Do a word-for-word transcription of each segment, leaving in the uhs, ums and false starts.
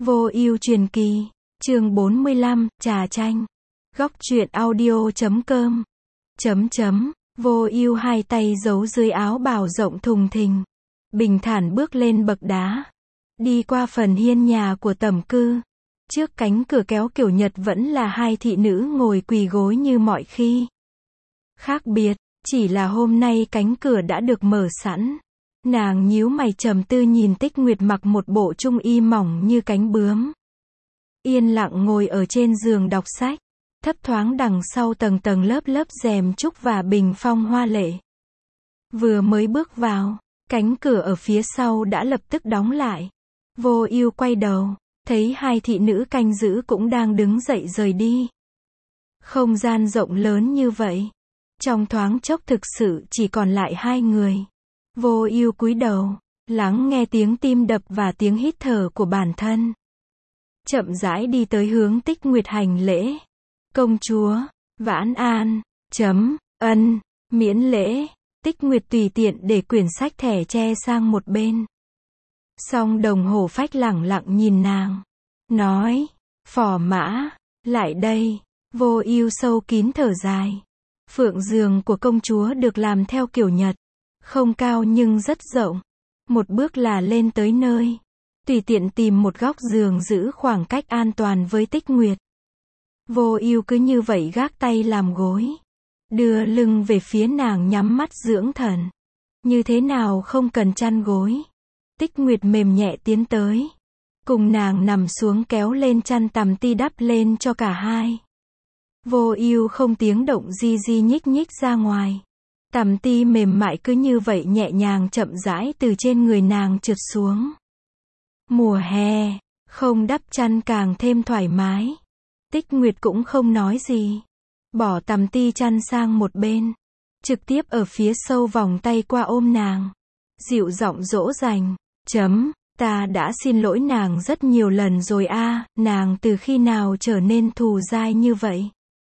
Vô ưu truyền kỳ, chương bốn mươi lăm, trà chanh. Góc truyện audio chấm com. Chấm chấm, vô ưu hai tay giấu dưới áo bào rộng thùng thình. Bình thản bước lên bậc đá. Đi qua phần hiên nhà của tẩm cư. Trước cánh cửa kéo kiểu Nhật vẫn là hai thị nữ ngồi quỳ gối như mọi khi. Khác biệt, chỉ là hôm nay cánh cửa đã được mở sẵn. Nàng nhíu mày trầm tư nhìn Tích Nguyệt mặc một bộ trung y mỏng như cánh bướm. Yên lặng ngồi ở trên giường đọc sách. Thấp thoáng đằng sau tầng tầng lớp lớp rèm trúc và bình phong hoa lệ. Vừa mới bước vào, cánh cửa ở phía sau đã lập tức đóng lại. Vô ưu quay đầu, thấy hai thị nữ canh giữ cũng đang đứng dậy rời đi. Không gian rộng lớn như vậy. Trong thoáng chốc thực sự chỉ còn lại hai người. Vô ưu cúi đầu, lắng nghe tiếng tim đập và tiếng hít thở của bản thân. Chậm rãi đi tới hướng Tích Nguyệt hành lễ. Công chúa, vãn an, chấm, ân, miễn lễ. Tích Nguyệt tùy tiện để quyển sách thẻ tre sang một bên. Song đồng hồ phách lẳng lặng nhìn nàng. Nói, phò mã, lại đây. Vô ưu sâu kín thở dài. Phượng giường của công chúa được làm theo kiểu Nhật. Không cao nhưng rất rộng. Một bước là lên tới nơi. Tùy tiện tìm một góc giường giữ khoảng cách an toàn với Tích Nguyệt. Vô ưu cứ như vậy gác tay làm gối. Đưa lưng về phía nàng nhắm mắt dưỡng thần. Như thế nào không cần chăn gối. Tích Nguyệt mềm nhẹ tiến tới. Cùng nàng nằm xuống kéo lên chăn tằm ti đắp lên cho cả hai. Vô ưu không tiếng động di di nhích nhích ra ngoài. Tằm ti mềm mại cứ như vậy nhẹ nhàng chậm rãi từ trên người nàng trượt xuống. Mùa hè, không đắp chăn càng thêm thoải mái. Tích Nguyệt cũng không nói gì. Bỏ tằm ti chăn sang một bên. Trực tiếp ở phía sâu vòng tay qua ôm nàng. Dịu giọng dỗ dành. Chấm, ta đã xin lỗi nàng rất nhiều lần rồi a, nàng từ khi nào trở nên thù dai như vậy?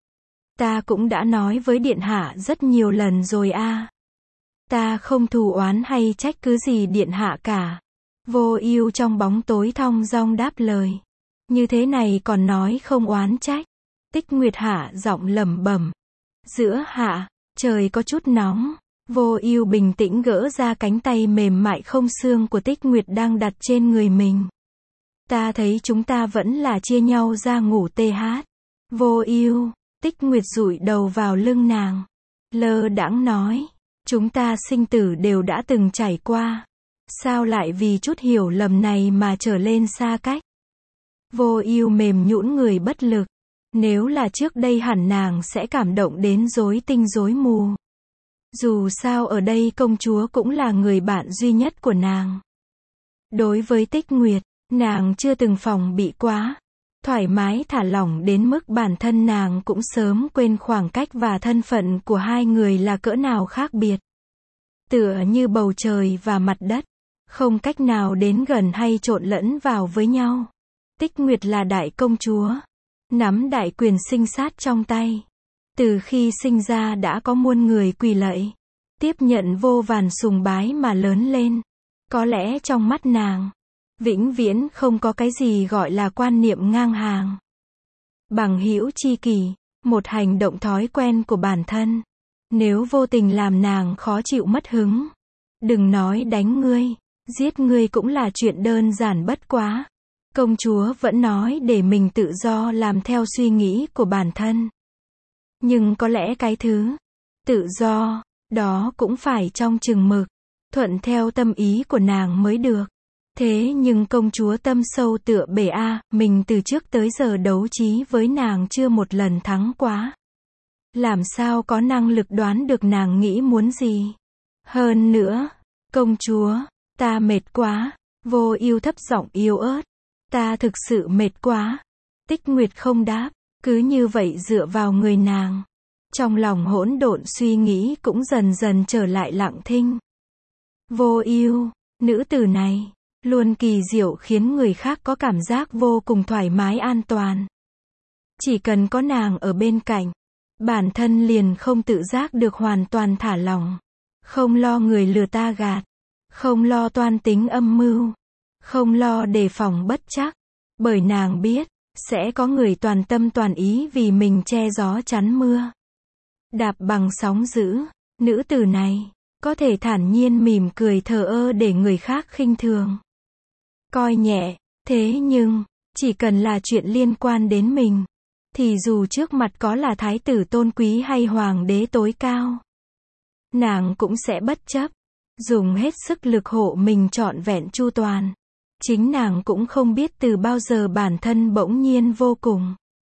Ta cũng đã nói với điện hạ rất nhiều lần rồi a. Ta không thù oán hay trách cứ gì điện hạ cả. Vô ưu trong bóng tối thong dong đáp lời. Như thế này còn nói không oán trách. Tích Nguyệt hạ giọng lẩm bẩm. Giữa hạ, trời có chút nóng. Vô ưu bình tĩnh gỡ ra cánh tay mềm mại không xương của Tích Nguyệt đang đặt trên người mình. Ta thấy chúng ta vẫn là chia nhau ra ngủ tê hát. Vô ưu, Tích Nguyệt dụi đầu vào lưng nàng. Lơ đãng nói. Chúng ta sinh tử đều đã từng trải qua. Sao lại vì chút hiểu lầm này mà trở lên xa cách? Vô ưu mềm nhũn người bất lực. Nếu là trước đây hẳn nàng sẽ cảm động đến rối tinh rối mù. Dù sao ở đây công chúa cũng là người bạn duy nhất của nàng. Đối với Tích Nguyệt, nàng chưa từng phòng bị quá. Thoải mái thả lỏng đến mức bản thân nàng cũng sớm quên khoảng cách và thân phận của hai người là cỡ nào khác biệt. Tựa như bầu trời và mặt đất, không cách nào đến gần hay trộn lẫn vào với nhau. Tích Nguyệt là đại công chúa, nắm đại quyền sinh sát trong tay. Từ khi sinh ra đã có muôn người quỳ lạy, tiếp nhận vô vàn sùng bái mà lớn lên. Có lẽ trong mắt nàng, vĩnh viễn không có cái gì gọi là quan niệm ngang hàng. Bằng hữu chi kỷ, một hành động thói quen của bản thân. Nếu vô tình làm nàng khó chịu mất hứng, đừng nói đánh ngươi, giết ngươi cũng là chuyện đơn giản bất quá. Công chúa vẫn nói để mình tự do làm theo suy nghĩ của bản thân. Nhưng có lẽ cái thứ tự do đó cũng phải trong chừng mực, thuận theo tâm ý của nàng mới được. Thế nhưng công chúa tâm sâu tựa bể a, mình từ trước tới giờ đấu trí với nàng chưa một lần thắng quá. Làm sao có năng lực đoán được nàng nghĩ muốn gì? Hơn nữa, công chúa, ta mệt quá. Vô ưu thấp giọng yếu ớt. Ta thực sự mệt quá. Tích Nguyệt không đáp, cứ như vậy dựa vào người nàng. Trong lòng hỗn độn suy nghĩ cũng dần dần trở lại lặng thinh. Vô ưu, nữ tử này, luôn kỳ diệu khiến người khác có cảm giác vô cùng thoải mái an toàn. Chỉ cần có nàng ở bên cạnh, bản thân liền không tự giác được hoàn toàn thả lỏng. Không lo người lừa ta gạt, không lo toan tính âm mưu, không lo đề phòng bất trắc. Bởi nàng biết, sẽ có người toàn tâm toàn ý vì mình che gió chắn mưa. Đạp bằng sóng dữ, nữ tử này, có thể thản nhiên mỉm cười thờ ơ để người khác khinh thường. Coi nhẹ, thế nhưng, chỉ cần là chuyện liên quan đến mình, thì dù trước mặt có là thái tử tôn quý hay hoàng đế tối cao, nàng cũng sẽ bất chấp, dùng hết sức lực hộ mình trọn vẹn chu toàn. Chính nàng cũng không biết từ bao giờ bản thân bỗng nhiên vô cùng,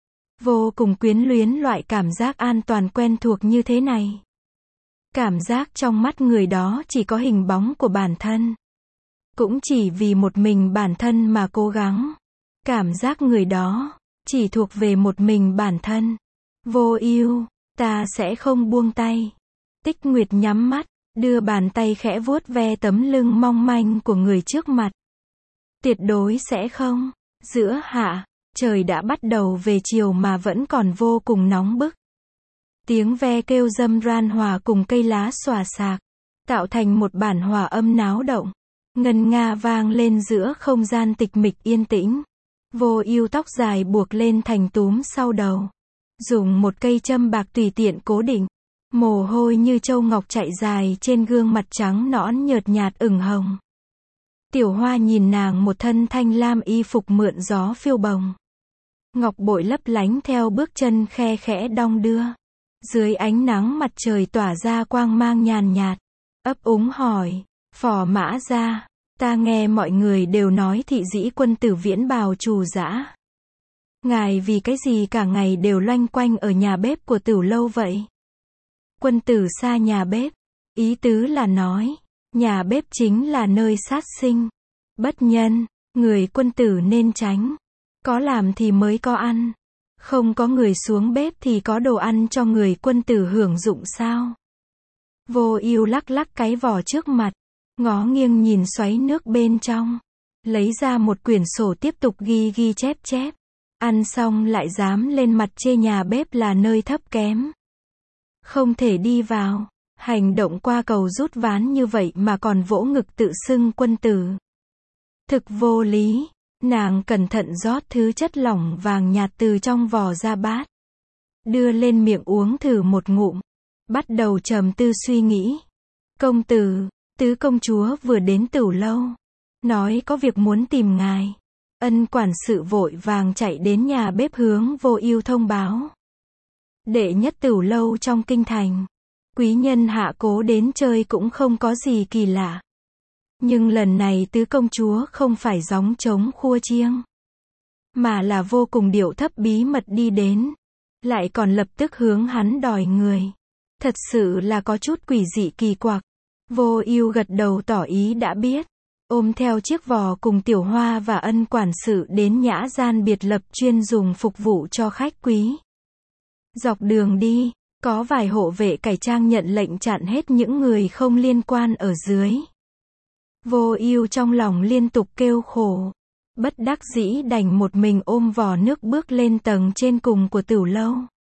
vô cùng quyến luyến loại cảm giác an toàn quen thuộc như thế này. Cảm giác trong mắt người đó chỉ có hình bóng của bản thân. Cũng chỉ vì một mình bản thân mà cố gắng. Cảm giác người đó chỉ thuộc về một mình bản thân. Vô ưu, ta sẽ không buông tay. Tích Nguyệt nhắm mắt, đưa bàn tay khẽ vuốt ve tấm lưng mong manh của người trước mặt. Tuyệt đối sẽ không. Giữa hạ, trời đã bắt đầu về chiều mà vẫn còn vô cùng nóng bức. Tiếng ve kêu râm ran hòa cùng cây lá xòa xạc, tạo thành một bản hòa âm náo động. Ngân nga vang lên giữa không gian tịch mịch yên tĩnh. Vô ưu tóc dài buộc lên thành túm sau đầu. Dùng một cây châm bạc tùy tiện cố định. Mồ hôi như châu ngọc chạy dài trên gương mặt trắng nõn nhợt nhạt ửng hồng. Tiểu Hoa nhìn nàng một thân thanh lam y phục mượn gió phiêu bồng. Ngọc bội lấp lánh theo bước chân khe khẽ đong đưa. Dưới ánh nắng mặt trời tỏa ra quang mang nhàn nhạt. Ấp úng hỏi, Phò Mã Gia, ta nghe mọi người đều nói thị dĩ quân tử viễn bào trù dã. Ngài vì cái gì cả ngày đều loanh quanh ở nhà bếp của Tửu lâu vậy? Quân tử xa nhà bếp, ý tứ là nói, nhà bếp chính là nơi sát sinh, bất nhân, người quân tử nên tránh. Có làm thì mới có ăn. Không có người xuống bếp thì có đồ ăn cho người quân tử hưởng dụng sao? Vô ưu lắc lắc cái vỏ trước mặt, ngó nghiêng nhìn xoáy nước bên trong, lấy ra một quyển sổ tiếp tục ghi ghi chép chép. Ăn xong lại dám lên mặt chê nhà bếp là nơi thấp kém. Không thể đi vào, hành động qua cầu rút ván như vậy mà còn vỗ ngực tự xưng quân tử. Thực vô lý. Nàng cẩn thận rót thứ chất lỏng vàng nhạt từ trong vò ra bát. Đưa lên miệng uống thử một ngụm. Bắt đầu trầm tư suy nghĩ. Công tử, tứ công chúa vừa đến Tửu lâu. Nói có việc muốn tìm ngài. Ân quản sự vội vàng chạy đến nhà bếp hướng Vô ưu thông báo. Đệ nhất Tửu lâu trong kinh thành. Quý nhân hạ cố đến chơi cũng không có gì kỳ lạ. Nhưng lần này tứ công chúa không phải gióng trống khua chiêng, mà là vô cùng điệu thấp bí mật đi đến. Lại còn lập tức hướng hắn đòi người. Thật sự là có chút quỷ dị kỳ quặc. Vô ưu gật đầu tỏ ý đã biết. Ôm theo chiếc vò cùng Tiểu Hoa và ân quản sự đến nhã gian biệt lập chuyên dùng phục vụ cho khách quý. Dọc đường đi, có vài hộ vệ cải trang nhận lệnh chặn hết những người không liên quan ở dưới. Vô ưu trong lòng liên tục kêu khổ. Bất đắc dĩ đành một mình ôm vò nước bước lên tầng trên cùng của Tửu lâu.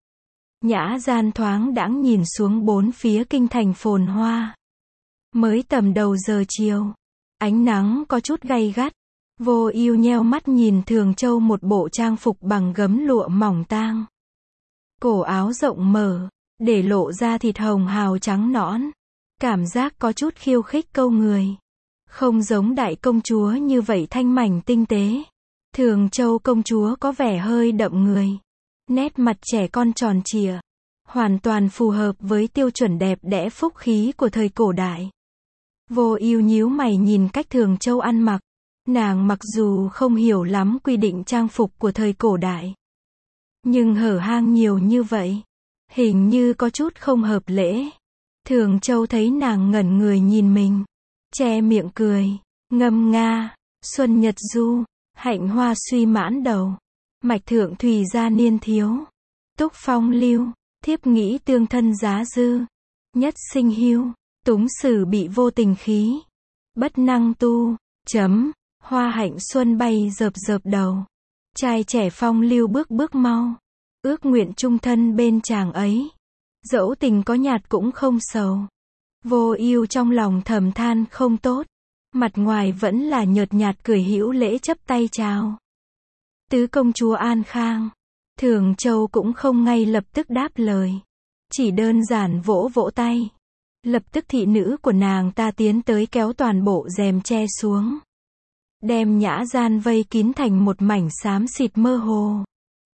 Nhã gian thoáng đãng nhìn xuống bốn phía kinh thành phồn hoa. Mới tầm đầu giờ chiều, ánh nắng có chút gay gắt. Vô ưu nheo mắt nhìn Thường Châu một bộ trang phục bằng gấm lụa mỏng tang. Cổ áo rộng mở, để lộ ra thịt hồng hào trắng nõn. Cảm giác có chút khiêu khích câu người. Không giống đại công chúa như vậy thanh mảnh tinh tế. Thường Châu công chúa có vẻ hơi đậm người. Nét mặt trẻ con tròn trịa. Hoàn toàn phù hợp với tiêu chuẩn đẹp đẽ phúc khí của thời cổ đại. Vô ưu nhíu mày nhìn cách Thường Châu ăn mặc. Nàng mặc dù không hiểu lắm quy định trang phục của thời cổ đại, nhưng hở hang nhiều như vậy, hình như có chút không hợp lễ. Thường Châu thấy nàng ngẩn người nhìn mình, che miệng cười, ngâm nga, xuân nhật du, hạnh hoa suy mãn đầu, mạch thượng thùy gia niên thiếu, túc phong lưu, thiếp nghĩ tương thân giá dư, nhất sinh hiu, túng sử bị vô tình khí, bất năng tu, chấm, hoa hạnh xuân bay dợp dợp đầu, trai trẻ phong lưu bước bước mau, ước nguyện chung thân bên chàng ấy, dẫu tình có nhạt cũng không sầu. Vô ưu trong lòng thầm than không tốt, mặt ngoài vẫn là nhợt nhạt cười hữu lễ chấp tay chào. Tứ công chúa an khang. Thường Châu cũng không ngay lập tức đáp lời. Chỉ đơn giản vỗ vỗ tay. Lập tức thị nữ của nàng ta tiến tới kéo toàn bộ rèm che xuống. Đem nhã gian vây kín thành một mảnh xám xịt mơ hồ.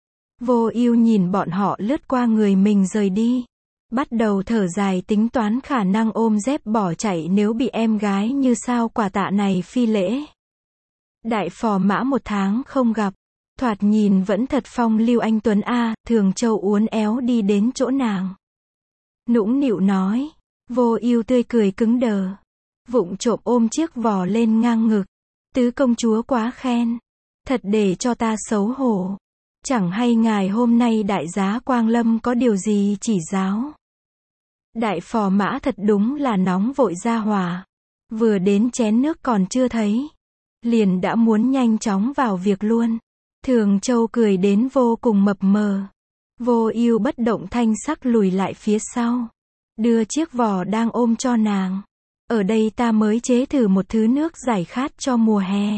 Vô Ưu nhìn bọn họ lướt qua người mình rời đi. Bắt đầu thở dài tính toán khả năng ôm dép bỏ chạy nếu bị em gái như Sao Quả Tạ này phi lễ. Đại phò mã một tháng không gặp. Thoạt nhìn vẫn thật phong lưu anh tuấn a. Thường Châu uốn éo đi đến chỗ nàng. Nũng nịu nói. Vô Ưu tươi cười cứng đờ. Vụng trộm ôm chiếc vò lên ngang ngực. Tứ công chúa quá khen. Thật để cho ta xấu hổ. Chẳng hay ngài hôm nay đại giá Quang Lâm có điều gì chỉ giáo. Đại phò mã thật đúng là nóng vội ra hòa. Vừa đến chén nước còn chưa thấy. Liền đã muốn nhanh chóng vào việc luôn. Thường Châu cười đến vô cùng mập mờ. Vô Ưu bất động thanh sắc lùi lại phía sau. Đưa chiếc vò đang ôm cho nàng. Ở đây ta mới chế thử một thứ nước giải khát cho mùa hè.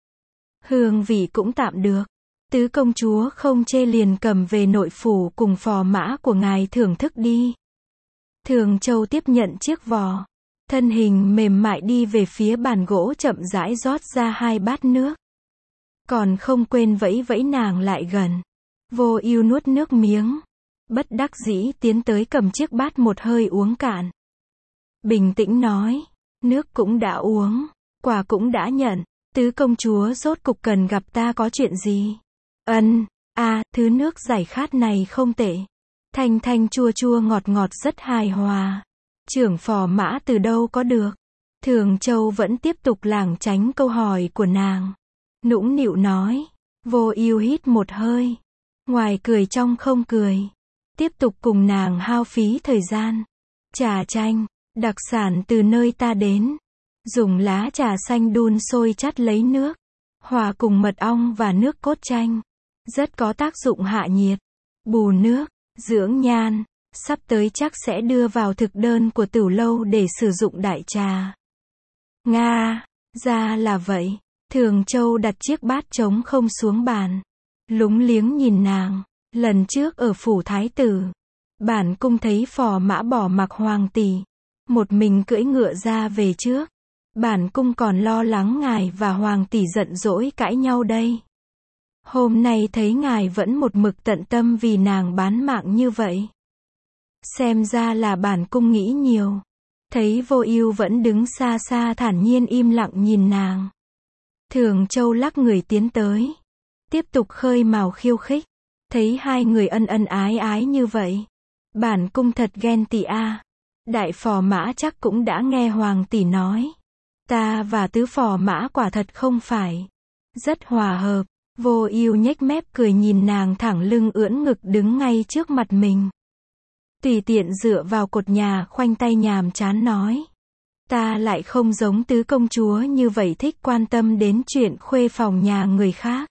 Hương vị cũng tạm được. Tứ công chúa không chê liền cầm về nội phủ cùng phò mã của ngài thưởng thức đi. Thường Châu tiếp nhận chiếc vò. Thân hình mềm mại đi về phía bàn gỗ chậm rãi rót ra hai bát nước. Còn không quên vẫy vẫy nàng lại gần. Vô Ưu nuốt nước miếng. Bất đắc dĩ tiến tới cầm chiếc bát một hơi uống cạn. Bình tĩnh nói. Nước cũng đã uống. Quà cũng đã nhận. Tứ công chúa rốt cục cần gặp ta có chuyện gì? Ân, a, à, thứ nước giải khát này không tệ. Thanh thanh chua chua ngọt ngọt rất hài hòa. Trưởng phò mã từ đâu có được? Thường Châu vẫn tiếp tục lảng tránh câu hỏi của nàng. Nũng nịu nói. Vô Ưu hít một hơi. Ngoài cười trong không cười. Tiếp tục cùng nàng hao phí thời gian. Trà chanh, đặc sản từ nơi ta đến. Dùng lá trà xanh đun sôi chắt lấy nước. Hòa cùng mật ong và nước cốt chanh. Rất có tác dụng hạ nhiệt. Bù nước, dưỡng nhan. Sắp tới chắc sẽ đưa vào thực đơn của Tửu Lâu để sử dụng đại trà. Nga, ra là vậy. Thường Châu đặt chiếc bát trống không xuống bàn. Lúng liếng nhìn nàng. Lần trước ở phủ thái tử. Bản cung thấy phò mã bỏ mặc hoàng tỷ. Một mình cưỡi ngựa ra về trước. Bản cung còn lo lắng ngài và hoàng tỷ giận dỗi cãi nhau đây. Hôm nay thấy ngài vẫn một mực tận tâm vì nàng bán mạng như vậy. Xem ra là bản cung nghĩ nhiều. Thấy Vô Ưu vẫn đứng xa xa thản nhiên im lặng nhìn nàng. Thường Châu lắc người tiến tới. Tiếp tục khơi mào khiêu khích. Thấy hai người ân ân ái ái như vậy. Bản cung thật ghen tị a. Đại phò mã chắc cũng đã nghe hoàng tỷ nói. Ta và tứ phò mã quả thật không phải. Rất hòa hợp. Vô Ưu nhếch mép cười nhìn nàng thẳng lưng ưỡn ngực đứng ngay trước mặt mình. Tùy tiện dựa vào cột nhà khoanh tay nhàm chán nói. Ta lại không giống tứ công chúa như vậy thích quan tâm đến chuyện khuê phòng nhà người khác.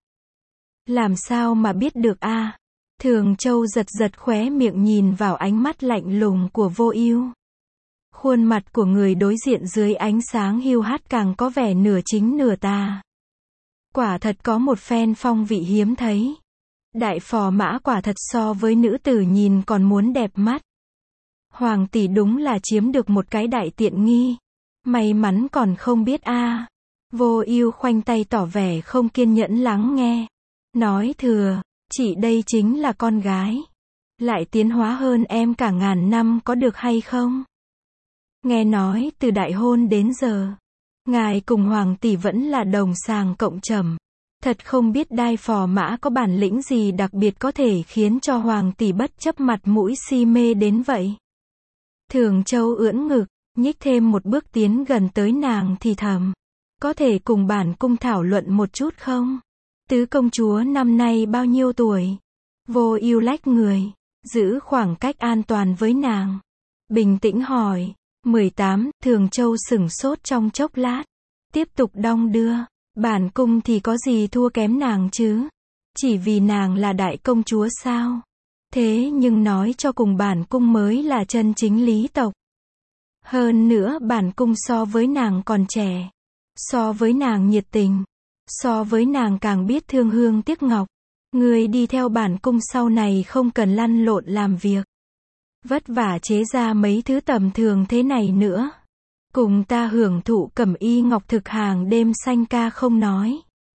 Làm sao mà biết được a? À? Thường Châu giật giật khóe miệng nhìn vào ánh mắt lạnh lùng của Vô Ưu. Khuôn mặt của người đối diện dưới ánh sáng hiu hắt càng có vẻ nửa chính nửa tà. Quả thật có một phen phong vị hiếm thấy. Đại phò mã quả thật so với nữ tử nhìn còn muốn đẹp mắt. Hoàng tỷ đúng là chiếm được một cái đại tiện nghi. May mắn còn không biết a. À. Vô Ưu khoanh tay tỏ vẻ không kiên nhẫn lắng nghe. Nói thừa, chị đây chính là con gái. Lại tiến hóa hơn em cả ngàn năm có được hay không? Nghe nói từ đại hôn đến giờ. Ngài cùng hoàng tỷ vẫn là đồng sàng cộng trầm. Thật không biết đai phò mã có bản lĩnh gì đặc biệt có thể khiến cho hoàng tỷ bất chấp mặt mũi si mê đến vậy. Thường Châu ưỡn ngực, nhích thêm một bước tiến gần tới nàng thì thầm. Có thể cùng bản cung thảo luận một chút không? Tứ công chúa năm nay bao nhiêu tuổi? Vô Ưu lách người, giữ khoảng cách an toàn với nàng. Bình tĩnh hỏi. mười tám, Thường Châu sửng sốt trong chốc lát. Tiếp tục đong đưa. Bản cung thì có gì thua kém nàng chứ? Chỉ vì nàng là đại công chúa sao? Thế nhưng nói cho cùng bản cung mới là chân chính lý tộc. Hơn nữa bản cung so với nàng còn trẻ. So với nàng nhiệt tình. So với nàng càng biết thương hương tiếc ngọc. Ngươi đi theo bản cung sau này không cần lăn lộn làm việc. Vất vả chế ra mấy thứ tầm thường thế này nữa. Cùng ta hưởng thụ cẩm y ngọc thực hàng đêm xanh ca không nói.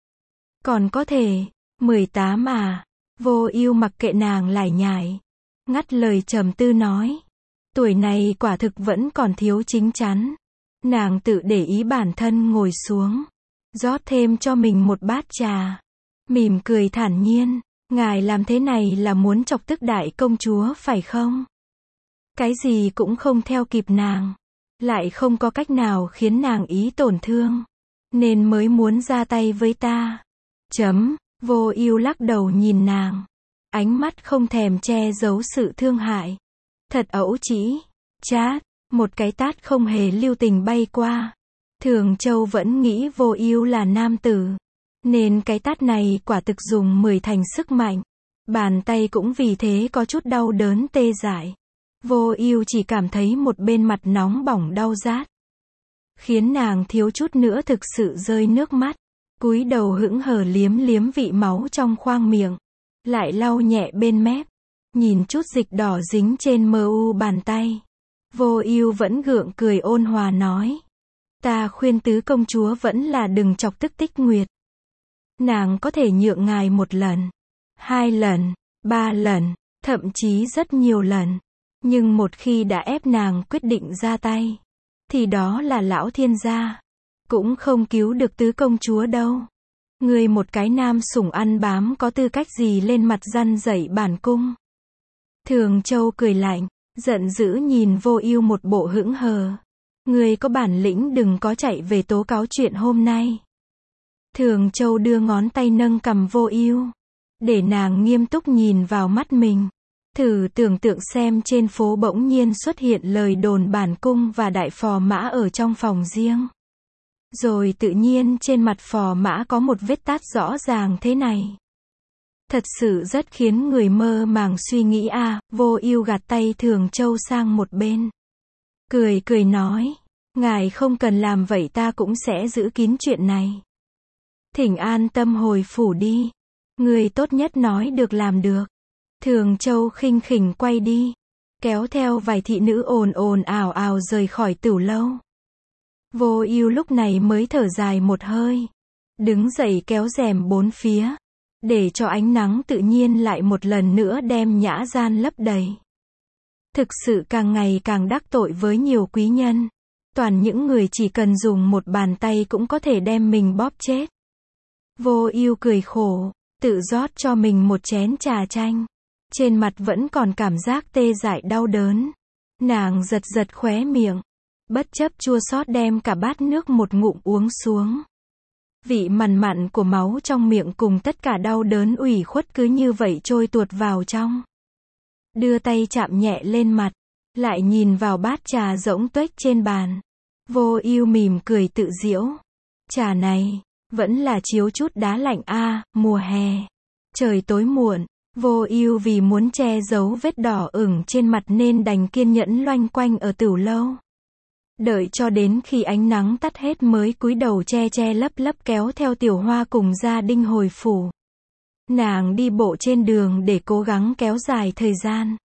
Còn có thể, mười tám à, Vô Ưu mặc kệ nàng lải nhải. Ngắt lời trầm tư nói. Tuổi này quả thực vẫn còn thiếu chín chắn. Nàng tự để ý bản thân ngồi xuống. Rót thêm cho mình một bát trà. Mỉm cười thản nhiên. Ngài làm thế này là muốn chọc tức đại công chúa phải không? Cái gì cũng không theo kịp nàng. Lại không có cách nào khiến nàng ý tổn thương. Nên mới muốn ra tay với ta. Chấm, Vô Ưu lắc đầu nhìn nàng. Ánh mắt không thèm che giấu sự thương hại. Thật ẩu chỉ. Chát, một cái tát không hề lưu tình bay qua. Thường Châu vẫn nghĩ Vô Ưu là nam tử. Nên cái tát này quả thực dùng mười thành sức mạnh. Bàn tay cũng vì thế có chút đau đớn tê dại. Vô Ưu chỉ cảm thấy một bên mặt nóng bỏng đau rát. Khiến nàng thiếu chút nữa thực sự rơi nước mắt. Cúi đầu hững hờ liếm liếm vị máu trong khoang miệng. Lại lau nhẹ bên mép. Nhìn chút dịch đỏ dính trên mờ u bàn tay. Vô Ưu vẫn gượng cười ôn hòa nói. Ta khuyên tứ công chúa vẫn là đừng chọc tức Tích Nguyệt. Nàng có thể nhượng ngài một lần, hai lần, ba lần, thậm chí rất nhiều lần. Nhưng một khi đã ép nàng quyết định ra tay, thì đó là lão thiên gia. Cũng không cứu được tứ công chúa đâu. Ngươi một cái nam sủng ăn bám có tư cách gì lên mặt răn dạy bản cung. Thường Châu cười lạnh, giận dữ nhìn Vô Ưu một bộ hững hờ. Ngươi có bản lĩnh đừng có chạy về tố cáo chuyện hôm nay. Thường Châu đưa ngón tay nâng cằm Vô Ưu, để nàng nghiêm túc nhìn vào mắt mình. Thử tưởng tượng xem trên phố bỗng nhiên xuất hiện lời đồn bản cung và đại phò mã ở trong phòng riêng. Rồi tự nhiên trên mặt phò mã có một vết tát rõ ràng thế này. Thật sự rất khiến người mơ màng suy nghĩ a. À, Vô Ưu gạt tay Thường Châu sang một bên. Cười cười nói, ngài không cần làm vậy, ta cũng sẽ giữ kín chuyện này. Thỉnh an tâm hồi phủ đi. Người tốt nhất nói được làm được. Thường Châu khinh khỉnh quay đi. Kéo theo vài thị nữ ồn ồn ào ào rời khỏi tửu lâu. Vô Ưu lúc này mới thở dài một hơi. Đứng dậy kéo rèm bốn phía. Để cho ánh nắng tự nhiên lại một lần nữa đem nhã gian lấp đầy. Thực sự càng ngày càng đắc tội với nhiều quý nhân. Toàn những người chỉ cần dùng một bàn tay cũng có thể đem mình bóp chết. Vô Ưu cười khổ, tự rót cho mình một chén trà chanh. Trên mặt vẫn còn cảm giác tê dại đau đớn. Nàng giật giật khóe miệng. Bất chấp chua xót đem cả bát nước một ngụm uống xuống. Vị mặn mặn của máu trong miệng cùng tất cả đau đớn ủy khuất cứ như vậy trôi tuột vào trong. Đưa tay chạm nhẹ lên mặt. Lại nhìn vào bát trà rỗng tuếch trên bàn. Vô Ưu mỉm cười tự giễu. Trà này, vẫn là chiếu chút đá lạnh a. À, mùa hè. Trời tối muộn. Vô Ưu vì muốn che giấu vết đỏ ửng trên mặt nên đành kiên nhẫn loanh quanh ở tửu lâu. Đợi cho đến khi ánh nắng tắt hết mới cúi đầu che che lấp lấp kéo theo Tiểu Hoa cùng gia đình hồi phủ. Nàng đi bộ trên đường để cố gắng kéo dài thời gian.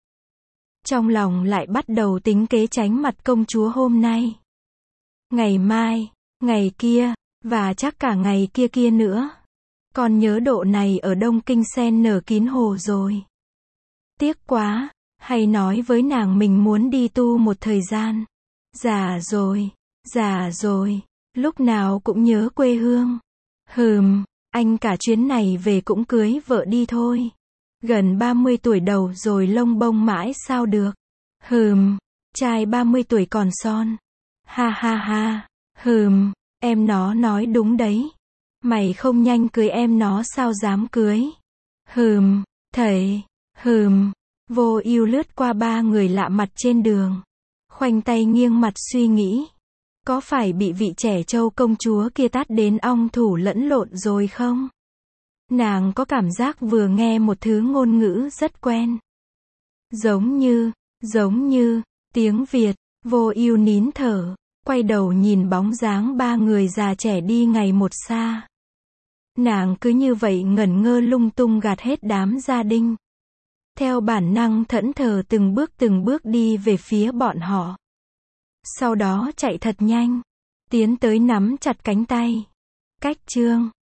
Trong lòng lại bắt đầu tính kế tránh mặt công chúa hôm nay. Ngày mai, ngày kia, và chắc cả ngày kia kia nữa. Còn nhớ độ này ở Đông Kinh sen nở kín hồ rồi. Tiếc quá, hay nói với nàng mình muốn đi tu một thời gian. Già rồi, già rồi, lúc nào cũng nhớ quê hương. Hừm, anh cả chuyến này về cũng cưới vợ đi thôi. Gần ba mươi tuổi đầu rồi lông bông mãi sao được. Hừm, trai ba mươi tuổi còn son. Ha ha ha, hừm, em nó nói đúng đấy. Mày không nhanh cưới em nó sao dám cưới. Hừm, thầy, hừm. Vô Ưu lướt qua ba người lạ mặt trên đường. Khoanh tay nghiêng mặt suy nghĩ. Có phải bị vị trẻ trâu công chúa kia tát đến ong thủ lẫn lộn rồi không? Nàng có cảm giác vừa nghe một thứ ngôn ngữ rất quen. Giống như, giống như, tiếng Việt. Vô Ưu nín thở, quay đầu nhìn bóng dáng ba người già trẻ đi ngày một xa. Nàng cứ như vậy ngẩn ngơ lung tung gạt hết đám gia đình. Theo bản năng thẫn thờ từng bước từng bước đi về phía bọn họ. Sau đó chạy thật nhanh. Tiến tới nắm chặt cánh tay. Cách chương